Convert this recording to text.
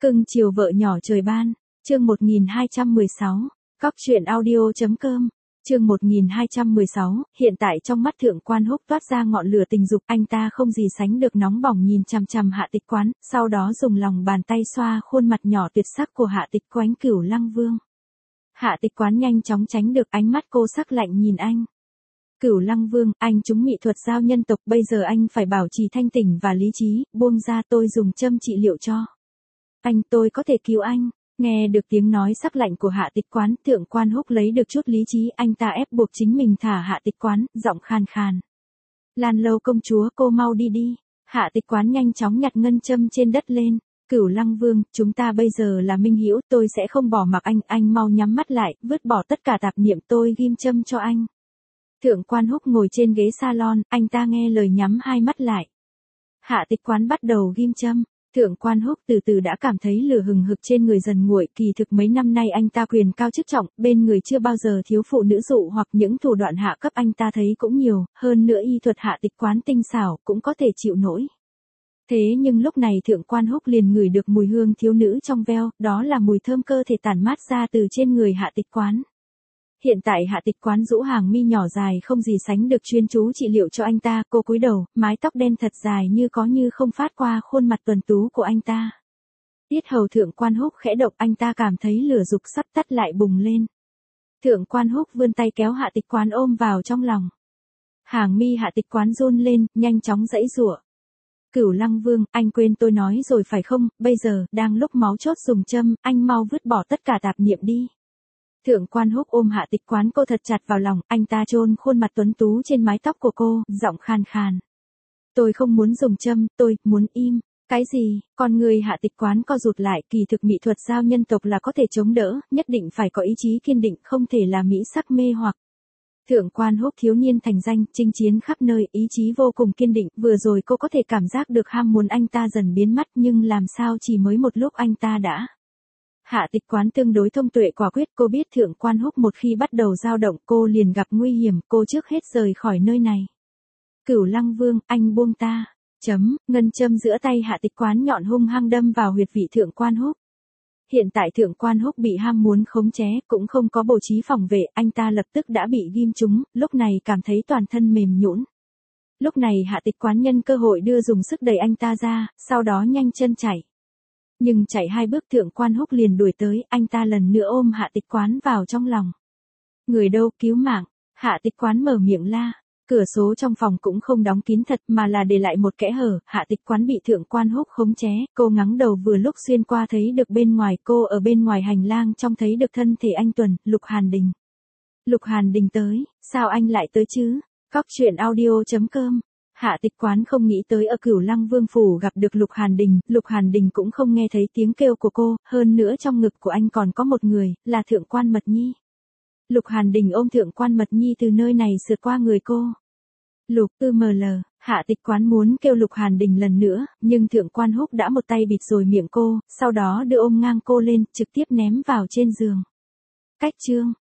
Cưng chiều vợ nhỏ trời ban, chương 1216, Cóc truyện audio.com, chương 1216, hiện tại trong mắt Thượng Quan Húc toát ra ngọn lửa tình dục, anh ta không gì sánh được nóng bỏng nhìn chằm chằm Hạ Tịch Quán, sau đó dùng lòng bàn tay xoa khuôn mặt nhỏ tuyệt sắc của Hạ Tịch Quánh Cửu Lăng Vương. Hạ Tịch Quán nhanh chóng tránh được ánh mắt cô sắc lạnh nhìn anh. Cửu Lăng Vương, anh trúng mỹ thuật giao nhân tộc, bây giờ anh phải bảo trì thanh tỉnh và lý trí, buông ra tôi dùng châm trị liệu cho. Tôi có thể cứu anh. Nghe được tiếng nói sắc lạnh của Hạ Tịch Quán, Thượng Quan Húc lấy được chút lý trí, anh ta ép buộc chính mình thả Hạ Tịch Quán, giọng khàn khàn. Lan Lâu công chúa, cô mau đi đi. Hạ Tịch Quán nhanh chóng nhặt ngân châm trên đất lên. Cửu Lăng Vương, chúng ta bây giờ là minh hữu, tôi sẽ không bỏ mặc anh mau nhắm mắt lại, vứt bỏ tất cả tạp niệm, tôi ghim châm cho anh. Thượng Quan Húc ngồi trên ghế salon, anh ta nghe lời nhắm hai mắt lại. Hạ Tịch Quán bắt đầu ghim châm. Thượng Quan Húc từ từ đã cảm thấy lửa hừng hực trên người dần nguội, kỳ thực mấy năm nay anh ta quyền cao chức trọng, bên người chưa bao giờ thiếu phụ nữ dụ hoặc những thủ đoạn hạ cấp anh ta thấy cũng nhiều, hơn nữa y thuật Hạ Tịch Quán tinh xảo, cũng có thể chịu nổi. Thế nhưng lúc này Thượng Quan Húc liền ngửi được mùi hương thiếu nữ trong veo, đó là mùi thơm cơ thể tản mát ra từ trên người Hạ Tịch Quán. Hiện tại Hạ Tịch Quán rũ hàng mi nhỏ dài không gì sánh được chuyên chú trị liệu cho anh ta, cô cúi đầu, mái tóc đen thật dài như có như không phát qua khuôn mặt tuấn tú của anh ta. Tiết hầu Thượng Quan Húc khẽ động, anh ta cảm thấy lửa dục sắp tắt lại bùng lên. Thượng Quan Húc vươn tay kéo Hạ Tịch Quán ôm vào trong lòng. Hàng mi Hạ Tịch Quán run lên, nhanh chóng giãy giụa. Cửu Lăng Vương, anh quên tôi nói rồi phải không, bây giờ, đang lúc máu chốt dùng châm, anh mau vứt bỏ tất cả tạp niệm đi. Thượng Quan Húc ôm Hạ Tịch Quán cô thật chặt vào lòng, anh ta chôn khuôn mặt tuấn tú trên mái tóc của cô, giọng khàn khàn. Tôi không muốn dùng châm, tôi muốn im. Cái gì? Con người Hạ Tịch Quán co rụt lại, kỳ thực mỹ thuật giao nhân tộc là có thể chống đỡ, nhất định phải có ý chí kiên định, không thể là mỹ sắc mê hoặc. Thượng Quan Húc thiếu niên thành danh, chinh chiến khắp nơi, ý chí vô cùng kiên định, vừa rồi cô có thể cảm giác được ham muốn anh ta dần biến mất, nhưng làm sao chỉ mới một lúc anh ta đã. Hạ Tịch Quán tương đối thông tuệ quả quyết, cô biết Thượng Quan Húc một khi bắt đầu dao động cô liền gặp nguy hiểm, cô trước hết rời khỏi nơi này. Cửu Lăng Vương, anh buông ta. Ngân châm giữa tay Hạ Tịch Quán nhọn hung hăng đâm vào huyệt vị Thượng Quan Húc. Hiện tại Thượng Quan Húc bị ham muốn khống chế, cũng không có bố trí phòng vệ, anh ta lập tức đã bị ghim trúng, lúc này cảm thấy toàn thân mềm nhũn. Lúc này Hạ Tịch Quán nhân cơ hội đưa dùng sức đẩy anh ta ra, sau đó nhanh chân chạy. Nhưng chạy hai bước Thượng Quan Húc liền đuổi tới, anh ta lần nữa ôm Hạ Tịch Quán vào trong lòng. Người đâu, cứu mạng. Hạ Tịch Quán mở miệng la. Cửa sổ trong phòng cũng không đóng kín thật mà là để lại một kẽ hở, Hạ Tịch Quán bị Thượng Quan Húc khống chế, cô ngắng đầu vừa lúc xuyên qua thấy được bên ngoài, cô ở bên ngoài hành lang trong thấy được thân thể anh Tuần, Lục Hàn Đình. Lục Hàn Đình tới, sao anh lại tới chứ? Cóc truyện audio.com. Hạ Tịch Quán không nghĩ tới ở Cửu Lăng Vương phủ gặp được Lục Hàn Đình cũng không nghe thấy tiếng kêu của cô, hơn nữa trong ngực của anh còn có một người, là Thượng Quan Mật Nhi. Lục Hàn Đình ôm Thượng Quan Mật Nhi từ nơi này sượt qua người cô. Lục UML, Hạ Tịch Quán muốn kêu Lục Hàn Đình lần nữa, nhưng Thượng Quan Húc đã một tay bịt rồi miệng cô, sau đó đưa ôm ngang cô lên, trực tiếp ném vào trên giường. Cách chương